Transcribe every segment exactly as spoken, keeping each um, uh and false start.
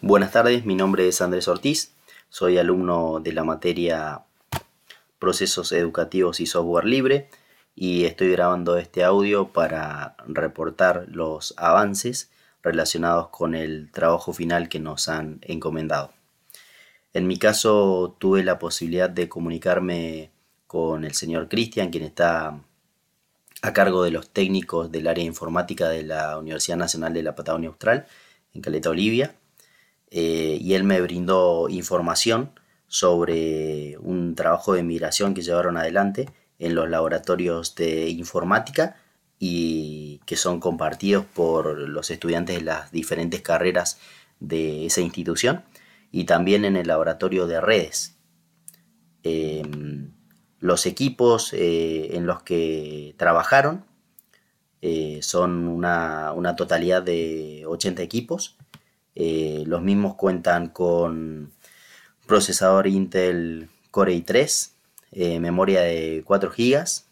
Buenas tardes, mi nombre es Andrés Ortiz, soy alumno de la materia Procesos Educativos y Software Libre y estoy grabando este audio para reportar los avances relacionados con el trabajo final que nos han encomendado. En mi caso tuve la posibilidad de comunicarme con el señor Cristian, quien está a cargo de los técnicos del área informática de la Universidad Nacional de la Patagonia Austral, en Caleta Olivia. Eh, y él me brindó información sobre un trabajo de migración que llevaron adelante en los laboratorios de informática y que son compartidos por los estudiantes de las diferentes carreras de esa institución y también en el laboratorio de redes. Eh, los equipos eh, en los que trabajaron eh, son una, una totalidad de ochenta equipos. Eh, los mismos cuentan con procesador Intel Core i tres, eh, memoria de cuatro gigas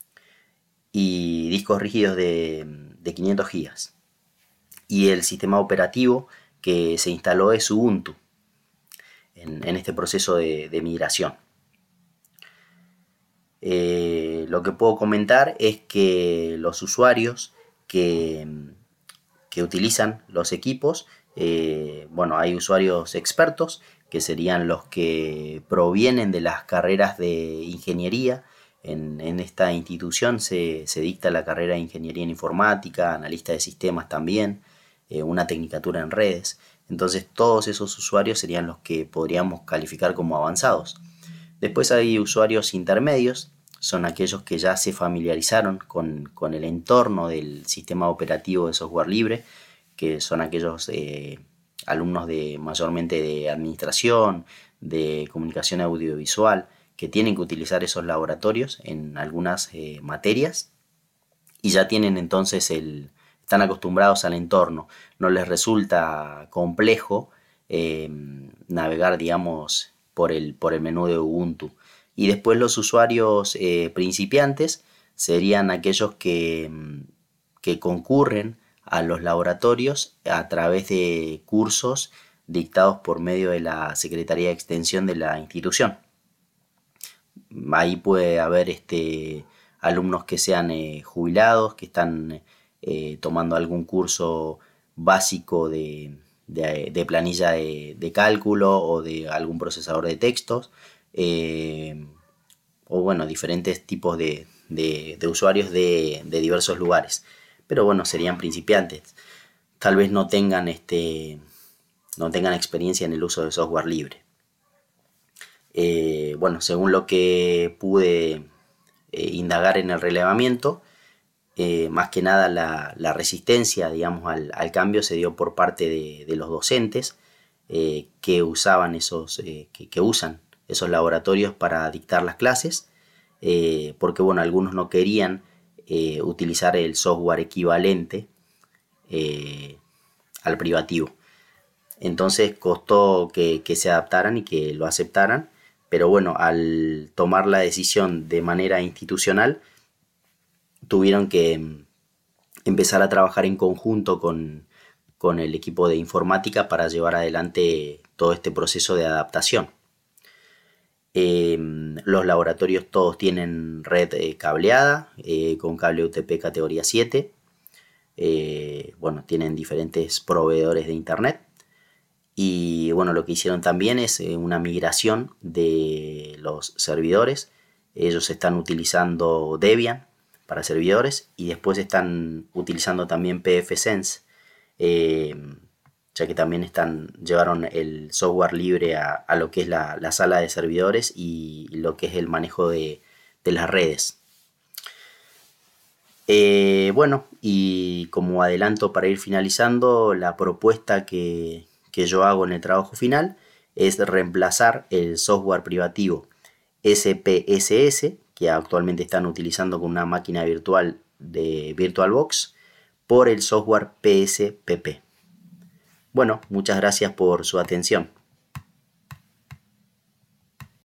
y discos rígidos de, de quinientos gigas. Y el sistema operativo que se instaló es Ubuntu en, en este proceso de, de migración. Eh, lo que puedo comentar es que los usuarios que, que utilizan los equipos, Eh, bueno, hay usuarios expertos que serían los que provienen de las carreras de ingeniería. En, en esta institución se, se dicta la carrera de ingeniería en informática, analista de sistemas también, eh, una tecnicatura en redes. Entonces todos esos usuarios serían los que podríamos calificar como avanzados. Después hay usuarios intermedios, son aquellos que ya se familiarizaron con, con el entorno del sistema operativo de software libre, que son aquellos eh, alumnos de mayormente de administración, de comunicación audiovisual, que tienen que utilizar esos laboratorios en algunas eh, materias y ya tienen entonces el, están acostumbrados al entorno, no les resulta complejo eh, navegar, digamos, por el, por el menú de Ubuntu. Y después los usuarios eh, principiantes serían aquellos que, que concurren a los laboratorios a través de cursos dictados por medio de la Secretaría de Extensión de la institución. Ahí puede haber este, alumnos que sean eh, jubilados, que están eh, tomando algún curso básico de, de, de planilla de, de cálculo o de algún procesador de textos, eh, o bueno, diferentes tipos de, de, de usuarios de, de diversos lugares. Pero bueno, serían principiantes. Tal vez no tengan, este, no tengan experiencia en el uso de software libre. Eh, bueno, según lo que pude eh, indagar en el relevamiento, eh, más que nada la, la resistencia, digamos, al, al cambio se dio por parte de, de los docentes eh, que usaban esos, eh, que, que usan esos laboratorios para dictar las clases, eh, porque bueno, algunos no querían Eh, utilizar el software equivalente eh, al privativo. Entonces costó que, que se adaptaran y que lo aceptaran, pero bueno, al tomar la decisión de manera institucional, tuvieron que empezar a trabajar en conjunto con, con el equipo de informática para llevar adelante todo este proceso de adaptación. Eh, los laboratorios todos tienen red eh, cableada eh, con cable U T P categoría siete. Eh, bueno, tienen diferentes proveedores de internet. Y bueno, lo que hicieron también es eh, una migración de los servidores. Ellos están utilizando Debian para servidores y después están utilizando también pfSense. Eh, ya que también están, llevaron el software libre a, a lo que es la, la sala de servidores y lo que es el manejo de, de las redes. Eh, bueno, y como adelanto para ir finalizando, la propuesta que, que yo hago en el trabajo final es reemplazar el software privativo S P S S, que actualmente están utilizando con una máquina virtual de VirtualBox, por el software P S P P. Bueno, muchas gracias por su atención.